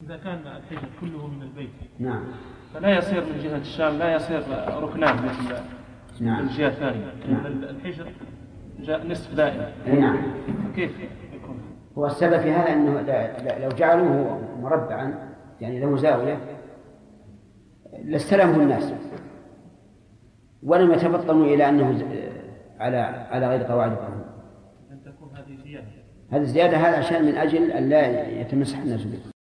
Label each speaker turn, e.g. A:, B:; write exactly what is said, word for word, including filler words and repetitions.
A: إذا كان الحجر كله من البيت
B: نعم
A: فلا يصير من جهة الشام، لا يصير ركنان مثل
B: نعم.
A: الجهة الثانية.
B: نعم.
A: الحجر جاء نصف دائم.
B: نعم.
A: كيف يكون؟
B: هو السبب في هذا أنه لو جعلوه مربعا يعني له زاوية لاستلمه الناس ولم يتفطنوا إلى أنه على على غير قواعد القانون.
A: أن تكون هذه زيادة.
B: هذه الزيادة هذا عشان من أجل أن لا يتمسح الناس به.